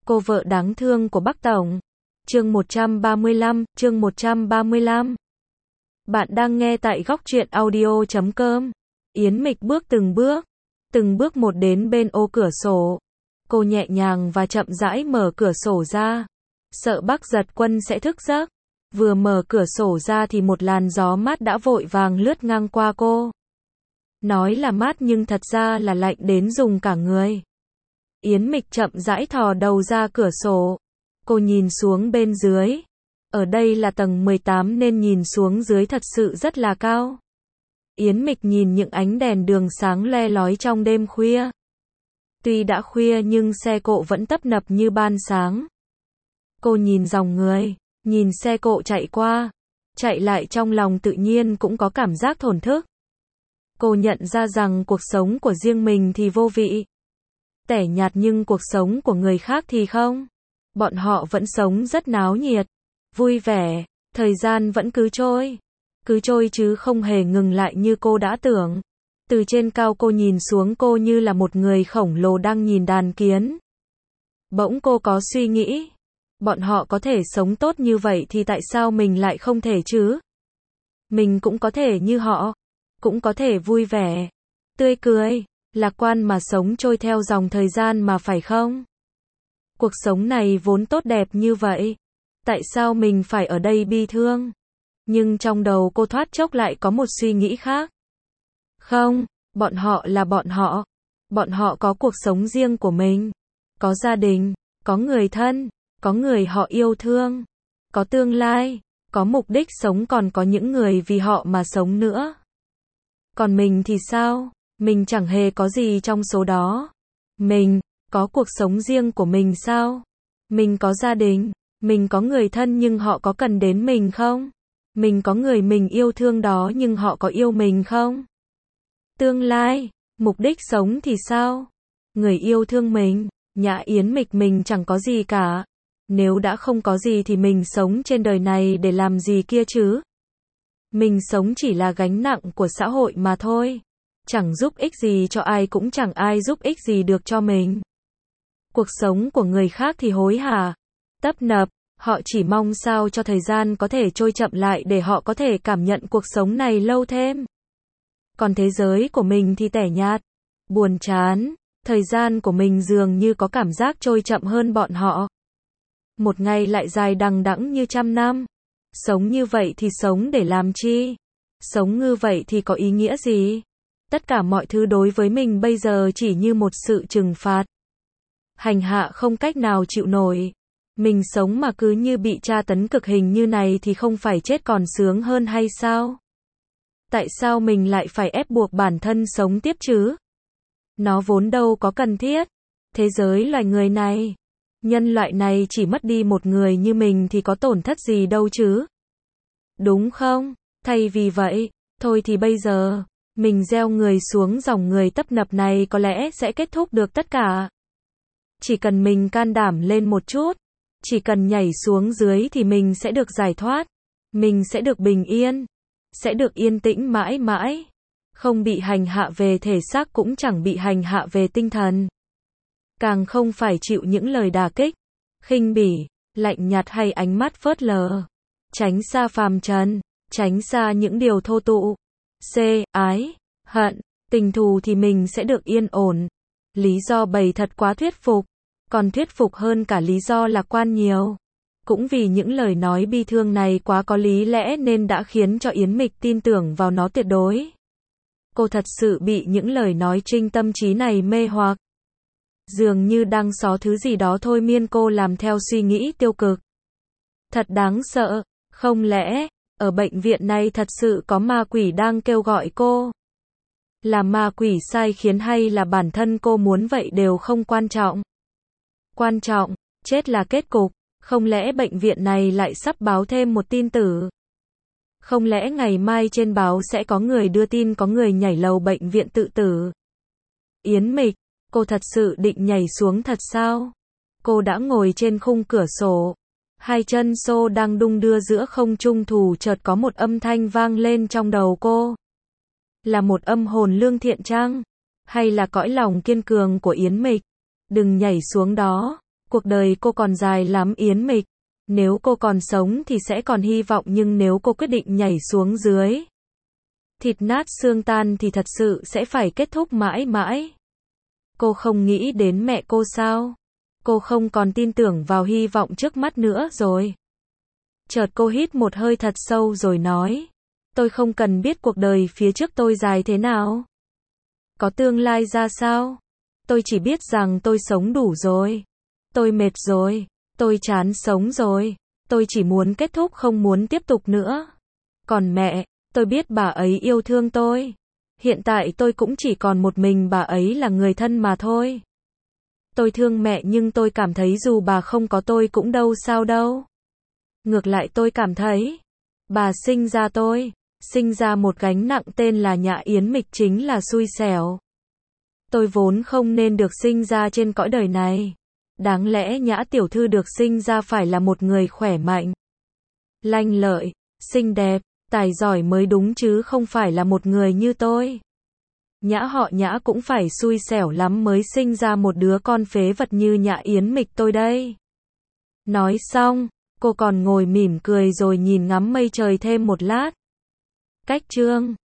Cô vợ đáng thương của Bắc Tổng. Chương 135. Bạn đang nghe tại góc truyện audio.com. Yến Mịch bước từng bước một đến bên ô cửa sổ. Cô nhẹ nhàng và chậm rãi mở cửa sổ ra. Sợ Bắc Giật Quân sẽ thức giấc. Vừa mở cửa sổ ra thì một làn gió mát đã vội vàng lướt ngang qua cô. Nói là mát nhưng thật ra là lạnh đến rùng cả người. Yến Mịch chậm rãi thò đầu ra cửa sổ. Cô nhìn xuống bên dưới. Ở đây là tầng 18 nên nhìn xuống dưới thật sự rất là cao. Yến Mịch nhìn những ánh đèn đường sáng le lói trong đêm khuya. Tuy đã khuya nhưng xe cộ vẫn tấp nập như ban sáng. Cô nhìn dòng người, nhìn xe cộ chạy qua, chạy lại, trong lòng tự nhiên cũng có cảm giác thổn thức. Cô nhận ra rằng cuộc sống của riêng mình thì vô vị, tẻ nhạt, nhưng cuộc sống của người khác thì không. Bọn họ vẫn sống rất náo nhiệt, vui vẻ, thời gian vẫn cứ trôi chứ không hề ngừng lại như cô đã tưởng. Từ trên cao cô nhìn xuống, cô như là một người khổng lồ đang nhìn đàn kiến. Bỗng cô có suy nghĩ, bọn họ có thể sống tốt như vậy thì tại sao mình lại không thể chứ? Mình cũng có thể như họ, cũng có thể vui vẻ, tươi cười, lạc quan mà sống trôi theo dòng thời gian mà, phải không? Cuộc sống này vốn tốt đẹp như vậy, tại sao mình phải ở đây bi thương? Nhưng trong đầu cô thoát chốc lại có một suy nghĩ khác. Không, bọn họ là bọn họ có cuộc sống riêng của mình, có gia đình, có người thân, có người họ yêu thương, có tương lai, có mục đích sống, còn có những người vì họ mà sống nữa. Còn mình thì sao? Mình chẳng hề có gì trong số đó. Mình có cuộc sống riêng của mình sao? Mình có gia đình, mình có người thân, nhưng họ có cần đến mình không? Mình có người mình yêu thương đó, nhưng họ có yêu mình không? Tương lai, mục đích sống thì sao? Người yêu thương mình, Nhã Yến Mịch, mình chẳng có gì cả. Nếu đã không có gì thì mình sống trên đời này để làm gì kia chứ? Mình sống chỉ là gánh nặng của xã hội mà thôi. Chẳng giúp ích gì cho ai, cũng chẳng ai giúp ích gì được cho mình. Cuộc sống của người khác thì hối hả, tấp nập, họ chỉ mong sao cho thời gian có thể trôi chậm lại để họ có thể cảm nhận cuộc sống này lâu thêm. Còn thế giới của mình thì tẻ nhạt, buồn chán, thời gian của mình dường như có cảm giác trôi chậm hơn bọn họ. Một ngày lại dài đằng đẵng như 100 năm. Sống như vậy thì sống để làm chi? Sống như vậy thì có ý nghĩa gì? Tất cả mọi thứ đối với mình bây giờ chỉ như một sự trừng phạt, hành hạ không cách nào chịu nổi. Mình sống mà cứ như bị tra tấn cực hình như này thì không phải chết còn sướng hơn hay sao? Tại sao mình lại phải ép buộc bản thân sống tiếp chứ? Nó vốn đâu có cần thiết. Thế giới loài người này, nhân loại này chỉ mất đi một người như mình thì có tổn thất gì đâu chứ? Đúng không? Thay vì vậy, thôi thì bây giờ, mình gieo người xuống dòng người tấp nập này có lẽ sẽ kết thúc được tất cả. Chỉ cần mình can đảm lên một chút, chỉ cần nhảy xuống dưới thì mình sẽ được giải thoát. Mình sẽ được bình yên, sẽ được yên tĩnh mãi mãi. Không bị hành hạ về thể xác, cũng chẳng bị hành hạ về tinh thần. Càng không phải chịu những lời đả kích, khinh bỉ, lạnh nhạt hay ánh mắt phớt lờ. Tránh xa phàm trần, tránh xa những điều thô tục. Ái, hận, tình thù thì mình sẽ được yên ổn. Lý do bày thật quá thuyết phục, còn thuyết phục hơn cả lý do lạc quan nhiều. Cũng vì những lời nói bi thương này quá có lý lẽ nên đã khiến cho Yến Mịch tin tưởng vào nó tuyệt đối. Cô thật sự bị những lời nói trinh tâm trí này mê hoặc. Dường như đang xó thứ gì đó thôi miên cô làm theo suy nghĩ tiêu cực. Thật đáng sợ, không lẽ ở bệnh viện này thật sự có ma quỷ đang kêu gọi cô? Là ma quỷ sai khiến hay là bản thân cô muốn vậy đều không quan trọng. Quan trọng, chết là kết cục. Không lẽ bệnh viện này lại sắp báo thêm một tin tử? Không lẽ ngày mai trên báo sẽ có người đưa tin có người nhảy lầu bệnh viện tự tử? Yến Mịch, cô thật sự định nhảy xuống thật sao? Cô đã ngồi trên khung cửa sổ, hai chân xô đang đung đưa giữa không trung, chợt có một âm thanh vang lên trong đầu cô. Là một âm hồn lương thiện chăng? Hay là cõi lòng kiên cường của Yến Mịch? Đừng nhảy xuống đó. Cuộc đời cô còn dài lắm Yến Mịch. Nếu cô còn sống thì sẽ còn hy vọng, nhưng nếu cô quyết định nhảy xuống dưới thịt nát xương tan thì thật sự sẽ phải kết thúc mãi mãi. Cô không nghĩ đến mẹ cô sao? Cô không còn tin tưởng vào hy vọng trước mắt nữa rồi. Chợt cô hít một hơi thật sâu rồi nói, tôi không cần biết cuộc đời phía trước tôi dài thế nào, có tương lai ra sao. Tôi chỉ biết rằng tôi sống đủ rồi. Tôi mệt rồi. Tôi chán sống rồi. Tôi chỉ muốn kết thúc, không muốn tiếp tục nữa. Còn mẹ, tôi biết bà ấy yêu thương tôi. Hiện tại tôi cũng chỉ còn một mình bà ấy là người thân mà thôi. Tôi thương mẹ nhưng tôi cảm thấy dù bà không có tôi cũng đâu sao đâu. Ngược lại tôi cảm thấy, bà sinh ra tôi, sinh ra một gánh nặng tên là Nhã Yến Mịch chính là xui xẻo. Tôi vốn không nên được sinh ra trên cõi đời này. Đáng lẽ Nhã tiểu thư được sinh ra phải là một người khỏe mạnh, lanh lợi, xinh đẹp, tài giỏi mới đúng chứ không phải là một người như tôi. Nhã họ Nhã cũng phải xui xẻo lắm mới sinh ra một đứa con phế vật như Nhã Yến Mịch tôi đây. Nói xong, cô còn ngồi mỉm cười rồi nhìn ngắm mây trời thêm một lát. Cách chương